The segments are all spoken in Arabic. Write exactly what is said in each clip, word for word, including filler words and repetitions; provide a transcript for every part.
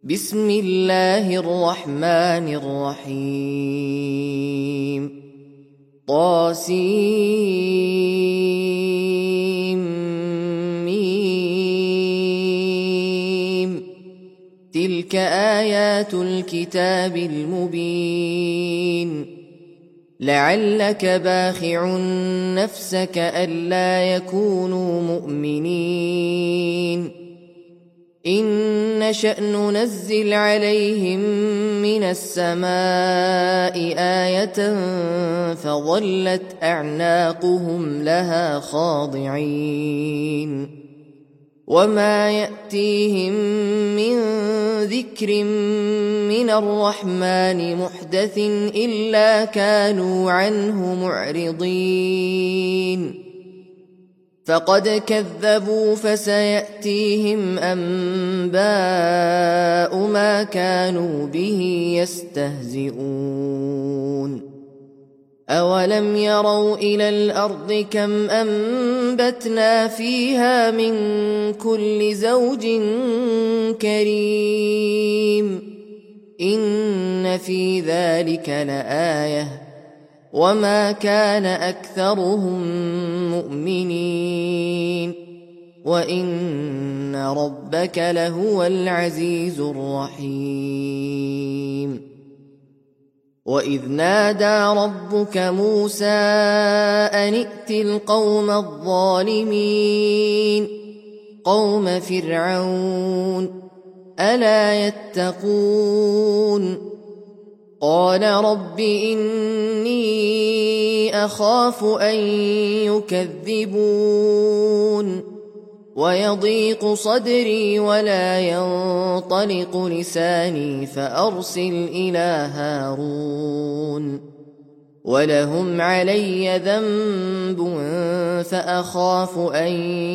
بسم الله الرحمن الرحيم طاسيم تلك آيات الكتاب المبين لعلك باخع نفسك ألا يكونوا مؤمنين إن نشأ ننزل عليهم من السماء آية فظلت أعناقهم لها خاضعين وما يأتيهم من ذكر من الرحمن محدث إلا كانوا عنه معرضين فقد كذبوا فسيأتيهم أنباء ما كانوا به يستهزئون أولم يروا إلى الأرض كم أنبتنا فيها من كل زوج كريم إن في ذلك لآية وما كان أكثرهم مؤمنين وإن ربك لهو العزيز الرحيم وإذ نادى ربك موسى أن ائت القوم الظالمين قوم فرعون ألا يتقون قال رب إني أخاف أن يكذبون ويضيق صدري ولا ينطلق لساني فأرسل إلى هارون ولهم علي ذنب فأخاف أن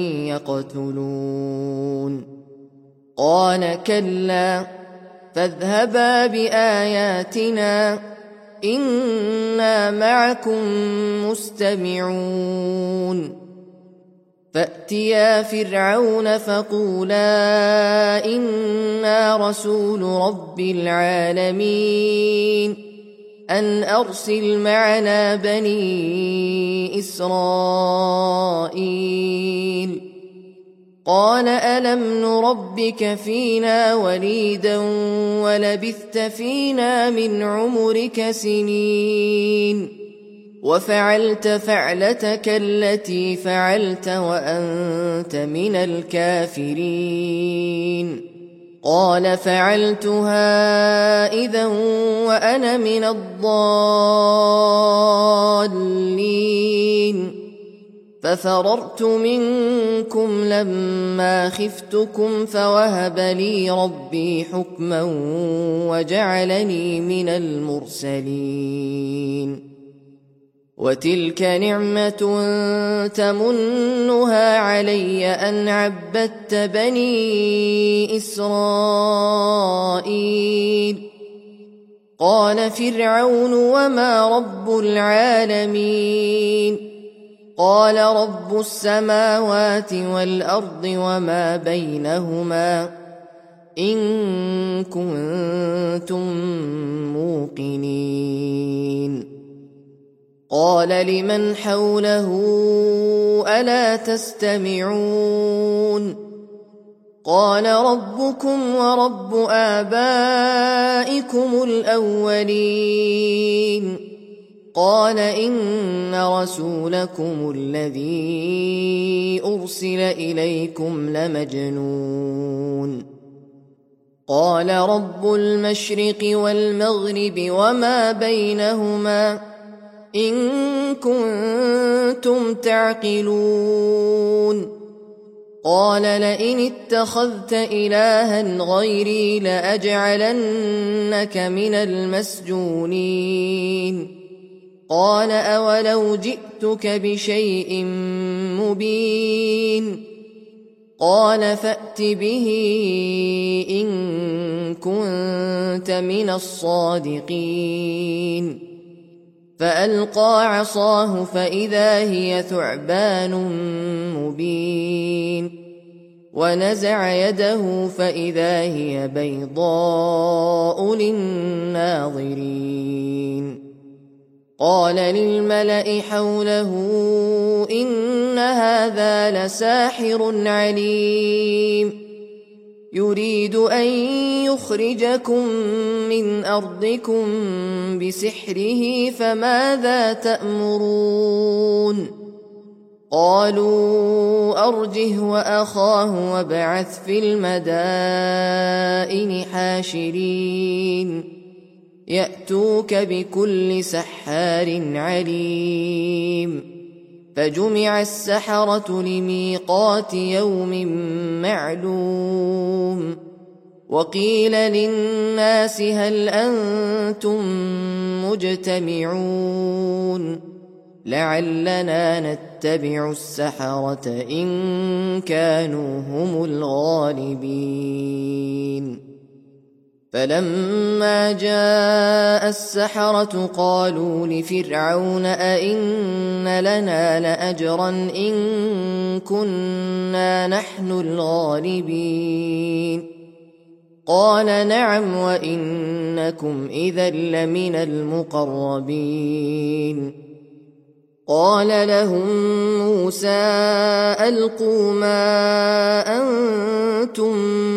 يقتلون قال كلا فاذهبا بآياتنا إنا معكم مستمعون فأتيا فرعون فقولا إنا رسول رب العالمين أن أرسل معنا بني إسرائيل قال ألم نربك فينا وليدا ولبثت فينا من عمرك سنين وفعلت فعلتك التي فعلت وأنت من الكافرين قال فعلتها إذا وأنا من الضالين ففررت منكم لما خفتكم فوهب لي ربي حكما وجعلني من المرسلين وتلك نعمة تمنها علي أن عبدت بني إسرائيل قال فرعون وما رب العالمين قال رب السماوات والأرض وما بينهما إن كنتم موقنين قال لمن حوله ألا تستمعون قال ربكم ورب آبائكم الأولين قال إن رسولكم الذي أرسل إليكم لمجنون قال رب المشرق والمغرب وما بينهما إن كنتم تعقلون قال لئن اتخذت إلها غيري لأجعلنك من المسجونين قال أولو جئتك بشيء مبين قال فأت به إن كنت من الصادقين فألقى عصاه فإذا هي ثعبان مبين ونزع يده فإذا هي بيضاء للناظرين قال للملأ حوله إن هذا لساحر عليم يريد أن يخرجكم من أرضكم بسحره فماذا تأمرون قالوا أرجه وأخاه وابعث في المدائن حاشرين يأتوك بكل سحار عليم فجمع السحرة لميقات يوم معلوم وقيل للناس هل أنتم مجتمعون لعلنا نتبع السحرة إن كانوا هم الغالبين فلما جاء السحرة قالوا لفرعون أئن لنا لأجرا إن كنا نحن الغالبين قال نعم وإنكم إذا لمن المقربين قال لهم موسى ألقوا ما أنتم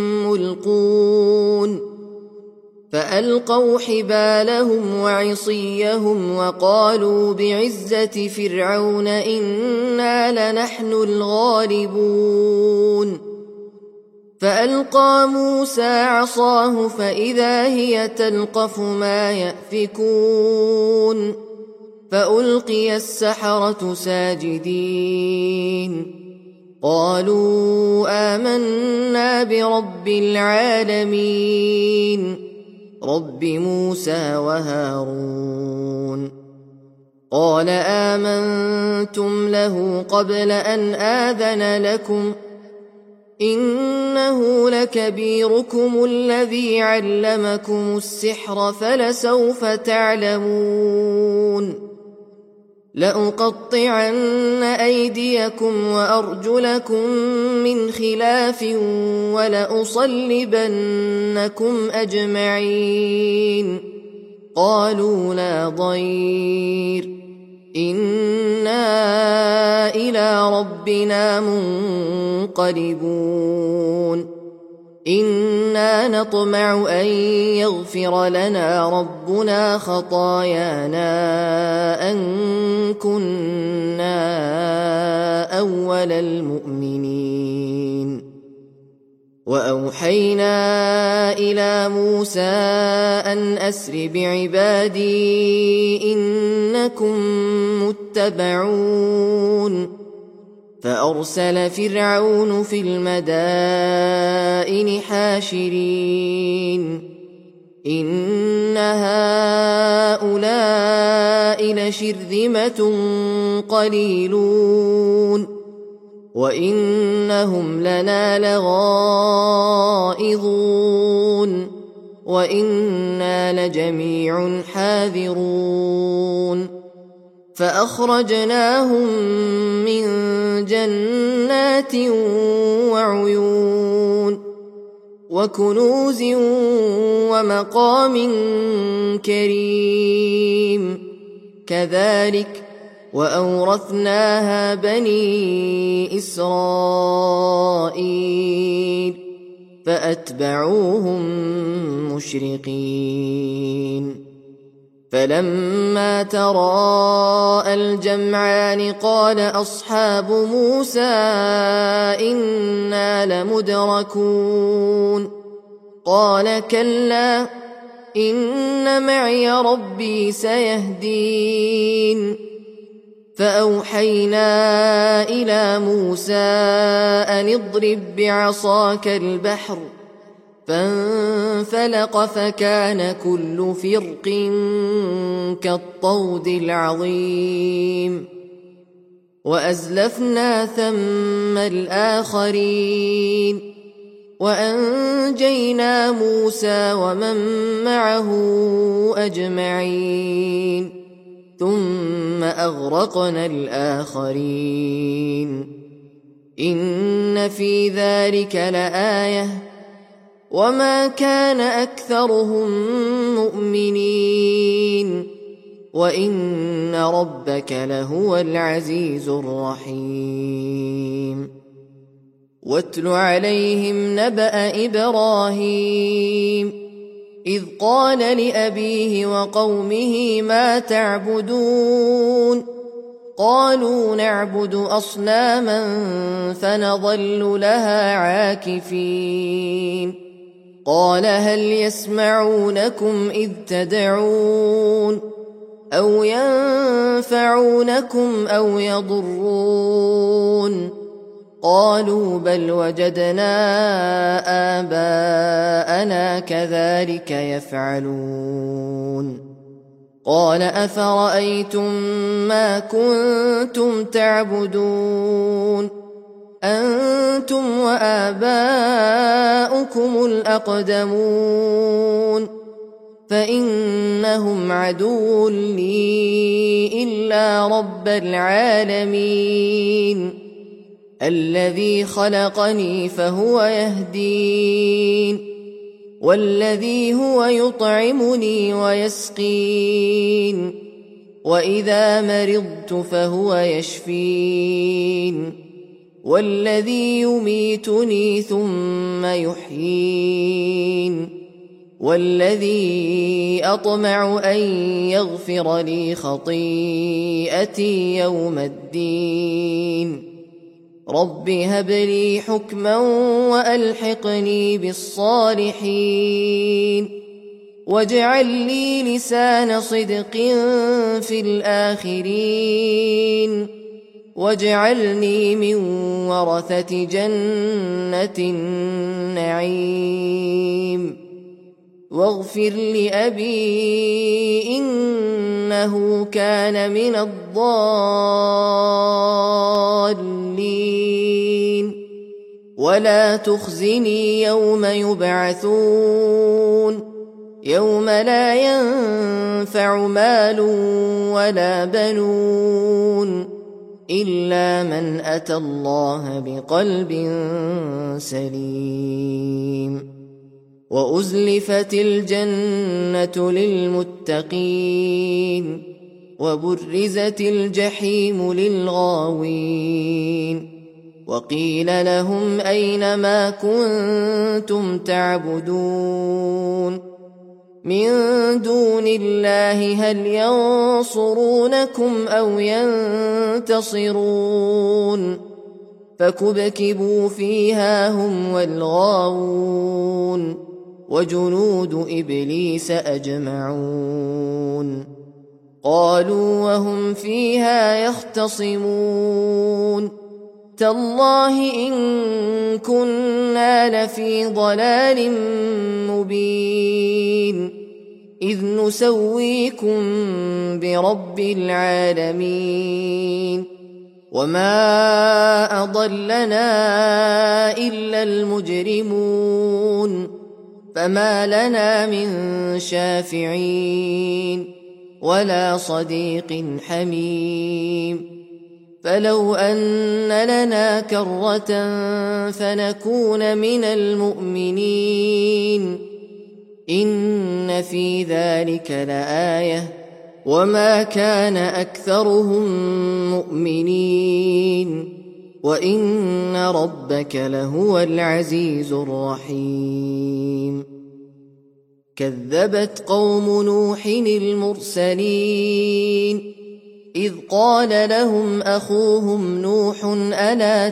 ملقون فألقوا حبالهم وعصيهم وقالوا بعزة فرعون إنا لنحن الغالبون فألقى موسى عصاه فإذا هي تلقف ما يأفكون فألقي السحرة ساجدين قالوا آمنا برب العالمين رب موسى وهارون قال آمنتم له قبل أن آذن لكم إنه لكبيركم الذي علمكم السحر فلسوف تعلمون لأقطعن أيديكم وأرجلكم من خلاف ولأصلبنكم أجمعين قالوا لا ضير إنا إلى ربنا منقلبون إنا نطمع أن يغفر لنا ربنا خطايانا أن كنا أول المؤمنين وأوحينا إلى موسى أن أسر بعبادي إنكم متبعون فأرسل فرعون في المدائن حاشرين إن هؤلاء لشرذمة قليلون وإنهم لنا لغائظون وإنا لجميع حاذرون فأخرجناهم من جنات وعيون وكنوز ومقام كريم كذلك وأورثناها بني إسرائيل فأتبعوهم مشرقين فلما تراءى الجمعان قال أصحاب موسى إنا لمدركون قال كلا إن معي ربي سيهدين فأوحينا إلى موسى أن اضرب بعصاك البحر فانفلق فكان كل فرق كالطود العظيم وأزلفنا ثم الآخرين وأنجينا موسى ومن معه أجمعين ثم أغرقنا الآخرين إن في ذلك لآية وما كان أكثرهم مؤمنين وإن ربك لهو العزيز الرحيم واتل عليهم نبأ إبراهيم إذ قال لأبيه وقومه ما تعبدون قالوا نعبد أصناما فنظل لها عاكفين قال هل يسمعونكم إذ تدعون أو ينفعونكم أو يضرون قالوا بل وجدنا آباءنا كذلك يفعلون قال أفرأيتم ما كنتم تعبدون أنتم وآباؤكم الأقدمون فإنهم عدو لي إلا رب العالمين الذي خلقني فهو يهدين والذي هو يطعمني ويسقين وإذا مرضت فهو يشفين والذي يميتني ثم يحيين والذي أطمع أن يغفر لي خطيئتي يوم الدين رب هب لي حكما وألحقني بالصالحين واجعل لي لسان صدق في الآخرين واجعلني من ورثة جنة النعيم واغفر لأبي إنه كان من الضالين ولا تخزني يوم يبعثون يوم لا ينفع مال ولا بنون إلا من أتى الله بقلب سليم وأزلفت الجنة للمتقين وبرزت الجحيم للغاوين وقيل لهم أين ما كنتم تعبدون من دون الله هل ينصرونكم أو ينتصرون فكبكبوا فيها هم والغاوون وجنود إبليس أجمعون قالوا وهم فيها يختصمون تالله إن كنا لفي ضلال مبين إذ نسويكم برب العالمين وما أضلنا إلا المجرمون فما لنا من شافعين ولا صديق حميم فلو أن لنا كرة فنكون من المؤمنين إن في ذلك لآية وما كان أكثرهم مؤمنين وإن ربك لهو العزيز الرحيم كذبت قوم نوح المرسلين إذ قال لهم أخوهم نوح ألا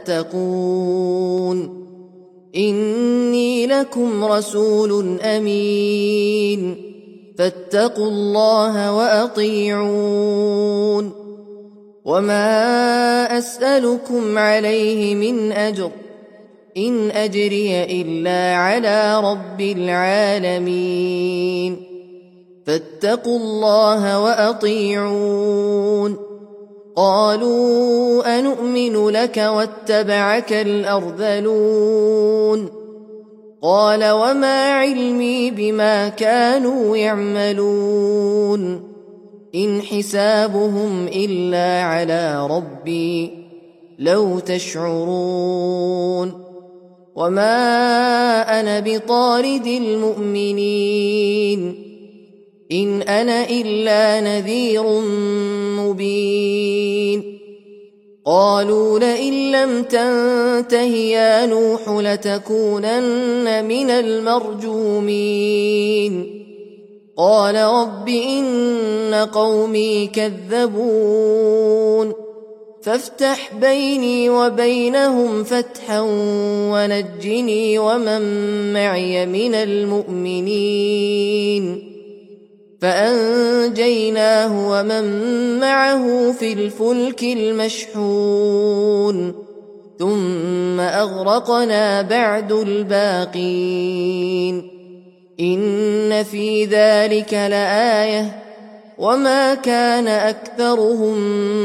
تتقون إني لكم رسول أمين فاتقوا الله وأطيعون وما أسألكم عليه من أجر إن أجري إلا على رب العالمين فاتقوا الله وأطيعون قالوا أنؤمن لك واتبعك الأرذلون قال وما علمي بما كانوا يعملون إن حسابهم إلا على ربي لو تشعرون وما أنا بطارد المؤمنين إن أنا إلا نذير مبين قالوا لئن لم تنته يا نوح لتكونن من المرجومين قال رب إن قومي كذبون فافتح بيني وبينهم فتحا ونجني ومن معي من المؤمنين فأنجيناه ومن معه في الفلك المشحون ثم أغرقنا بعد الباقين إن في ذلك لآية وما كان أكثرهم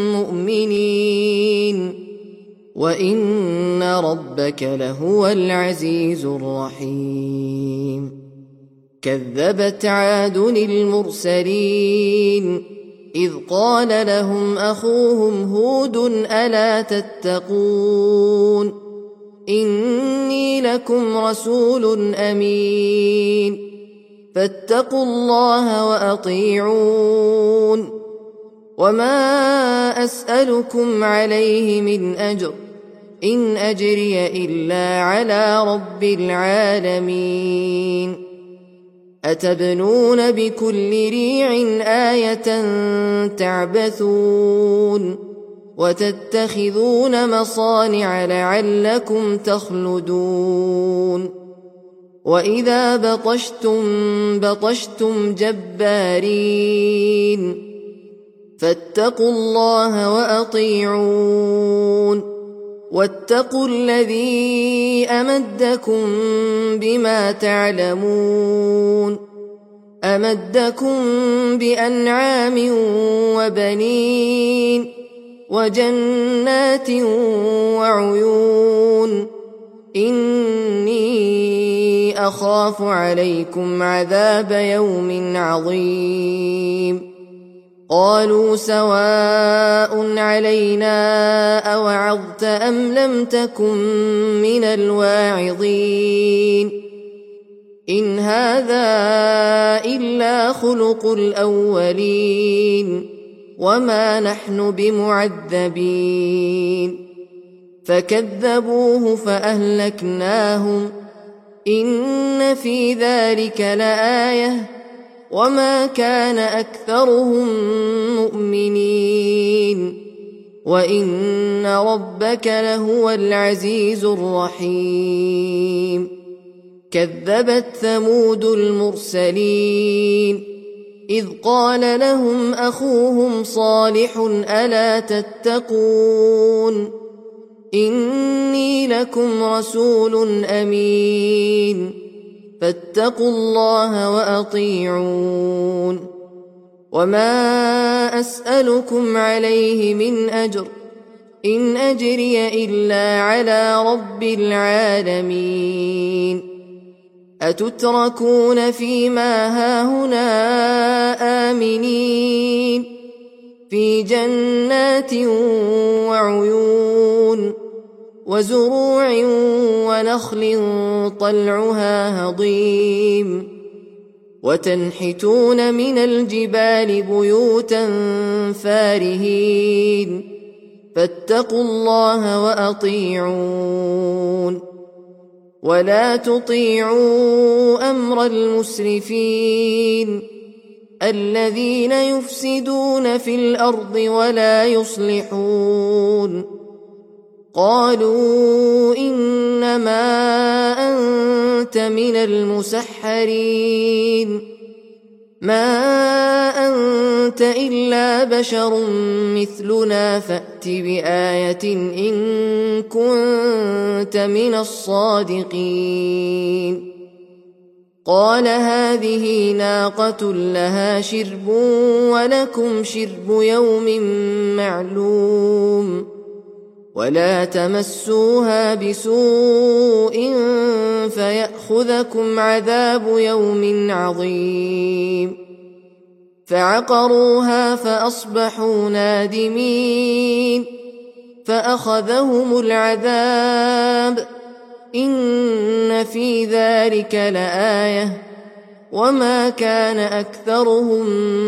مؤمنين وإن ربك لهو العزيز الرحيم كذبت عاد المرسلين إذ قال لهم أخوهم هود ألا تتقون إني لكم رسول أمين فاتقوا الله وأطيعون وما أسألكم عليه من أجر إن أجري إلا على رب العالمين أتبنون بكل ريع آية تعبثون وتتخذون مصانع لعلكم تخلدون وإذا بطشتم بطشتم جبارين فاتقوا الله وأطيعون واتقوا الذي أمدكم بما تعلمون أمدكم بأنعام وبنين وجنات وعيون إني أخاف عليكم عذاب يوم عظيم قالوا سواء علينا أوعظت أم لم تكن من الواعظين إن هذا إلا خلق الأولين وما نحن بمعذبين فكذبوه فأهلكناهم إن في ذلك لآية وما كان أكثرهم مؤمنين وإن ربك لهو العزيز الرحيم كذبت ثمود المرسلين إذ قال لهم أخوهم صالح ألا تتقون إني لكم رسول أمين فاتقوا الله وأطيعون وما أسألكم عليه من أجر إن أجري إلا على رب العالمين أتتركون فيما هاهنا آمنين في جنات وعيون وزروع ونخل طلعها هضيم وتنحتون من الجبال بيوتا فارهين فاتقوا الله وأطيعون ولا تطيعوا أمر المسرفين الذين يفسدون في الأرض ولا يصلحون قالوا إنما أنت من المسحرين ما أنت إلا بشر مثلنا فأت بآية إن كنت من الصادقين قال هذه ناقة لها شرب ولكم شرب يوم معلوم ولا تمسوها بسوء فيأخذكم عذاب يوم عظيم فعقروها فأصبحوا نادمين فأخذهم العذاب إن في ذلك لآية وما كان أكثرهم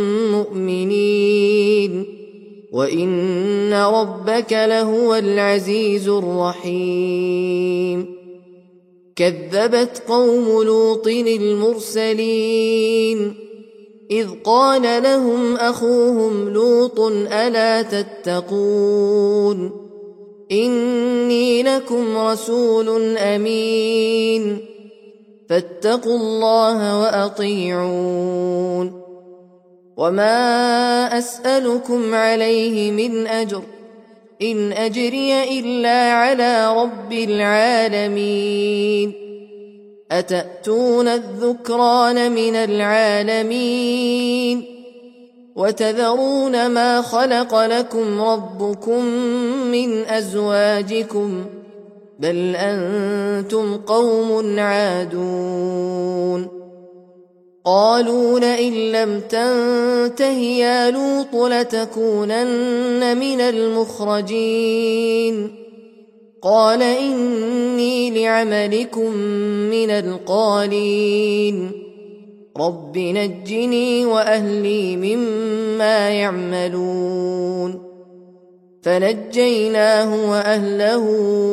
مؤمنين وإن ربك لهو العزيز الرحيم كذبت قوم لوط المرسلين إذ قال لهم أخوهم لوط ألا تتقون إني لكم رسول أمين فاتقوا الله وأطيعون وما أسألكم عليه من أجر إن أجري إلا على رب العالمين أتأتون الذكران من العالمين وتذرون ما خلق لكم ربكم من أزواجكم بل أنتم قوم عادون قالوا لئن لم تنته يا لوط لتكونن من المخرجين قال إني لعملكم من القالين رب نجني وأهلي مما يعملون فنجيناه وأهله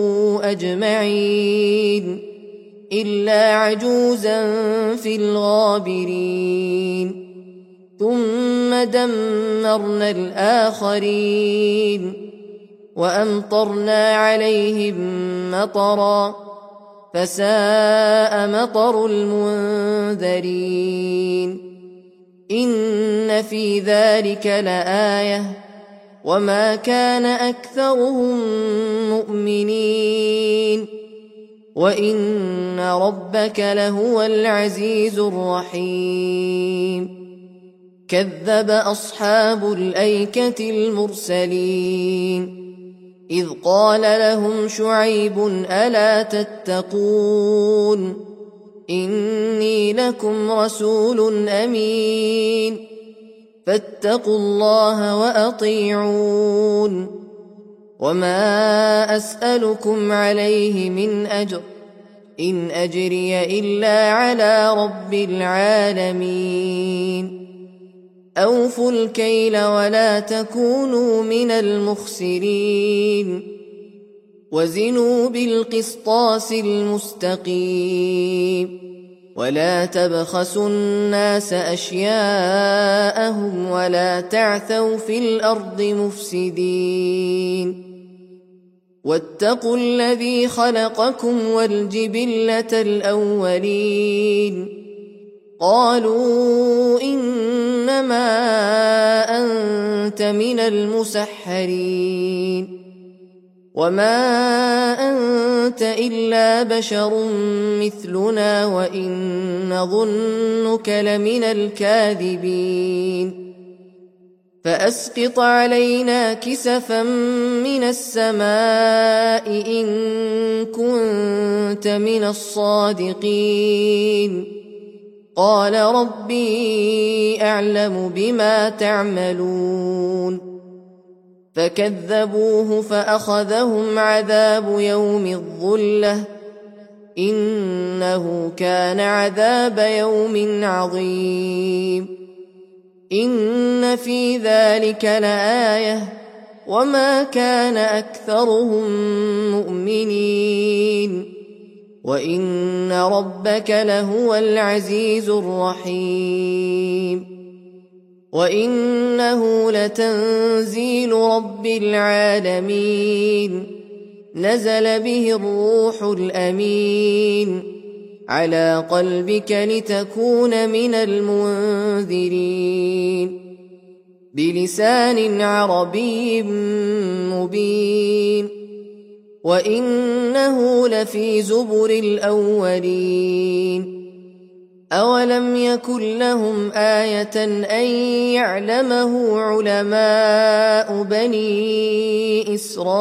أجمعين إلا عجوزا في الغابرين ثم دمرنا الآخرين وأمطرنا عليهم مطرا فساء مطر المنذرين إن في ذلك لآية وما كان أكثرهم مؤمنين وإن ربك لهو العزيز الرحيم كذب أصحاب الأيكة المرسلين إذ قال لهم شعيب ألا تتقون إني لكم رسول أمين فاتقوا الله وأطيعون وما أسألكم عليه من أجر إن أجري إلا على رب العالمين أوفوا الكيل ولا تكونوا من المخسرين وزنوا بالقسطاس المستقيم ولا تبخسوا الناس أشياءهم ولا تعثوا في الأرض مفسدين واتقوا الذي خلقكم والجبلة الأولين قالوا إنما أنت من المسحرين وما أنت إلا بشر مثلنا وإن نظنك لمن الكاذبين فأسقط علينا كسفا من السماء إن كنت من الصادقين قال ربي أعلم بما تعملون فكذبوه فأخذهم عذاب يوم الظلة إنه كان عذاب يوم عظيم إن في ذلك لآية وما كان أكثرهم مؤمنين وإن ربك لهو العزيز الرحيم وإنه لتنزيل رب العالمين نزل به الروح الأمين على قلبك لتكون من المنذرين بلسان عربي مبين وإنه لفي زبر الأولين أولم يكن لهم آية أن يعلمه علماء بني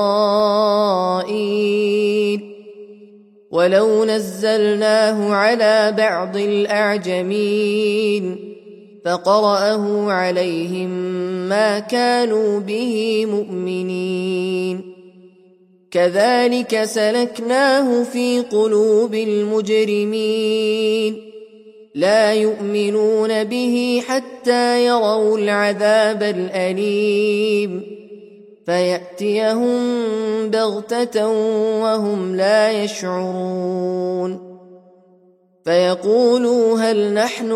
إسرائيل ولو نزلناه على بعض الأعجمين فقرأه عليهم ما كانوا به مؤمنين كذلك سلكناه في قلوب المجرمين لا يؤمنون به حتى يروا العذاب الأليم فيأتيهم بغتة وهم لا يشعرون فيقولوا هل نحن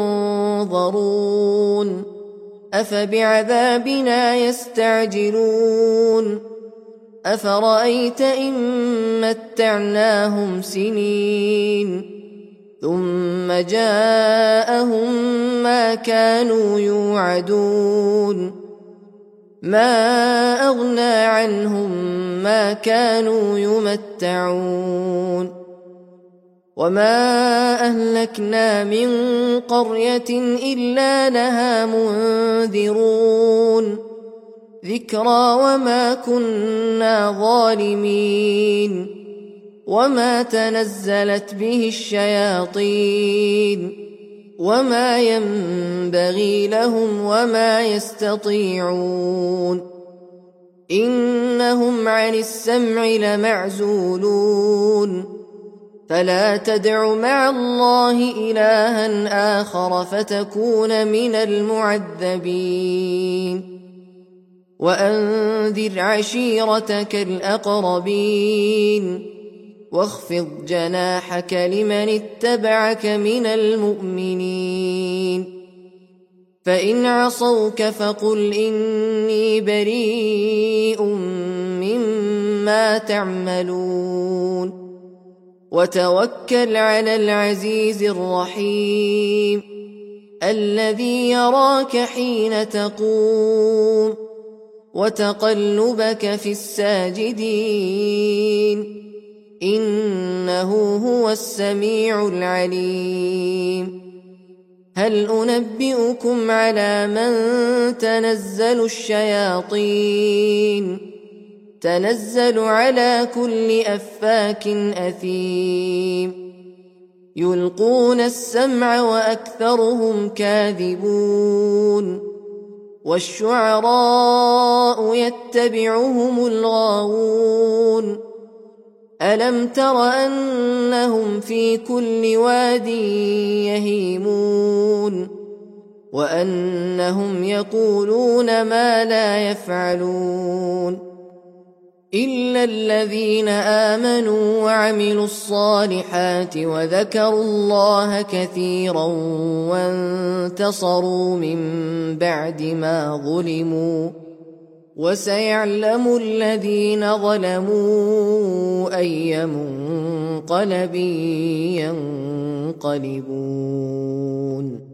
منظرون أفبعذابنا يستعجلون أفرأيت إن متعناهم سنين ثم جاءهم ما كانوا يوعدون ما أغنى عنهم ما كانوا يمتعون وما أهلكنا من قرية إلا لها منذرون ذكرى وما كنا ظالمين وما تنزلت به الشياطين وما ينبغي لهم وما يستطيعون إنهم عن السمع لمعزولون فلا تدع مع الله إلها آخر فتكون من المعذبين وأنذر عشيرتك الأقربين واخفض جناحك لمن اتبعك من المؤمنين فإن عصوك فقل إني بريء مما تعملون وتوكل على العزيز الرحيم الذي يراك حين تقوم وتقلبك في الساجدين إنه هو السميع العليم هل أنبئكم على من تنزل الشياطين تنزل على كل أفاك أثيم يلقون السمع وأكثرهم كاذبون والشعراء يتبعهم الغاوون ألم تر أنهم في كل واد يهيمون وأنهم يقولون ما لا يفعلون إلا الذين آمنوا وعملوا الصالحات وذكروا الله كثيرا وانتصروا من بعد ما ظلموا وسيعلم الذين ظلموا أي منقلب ينقلبون.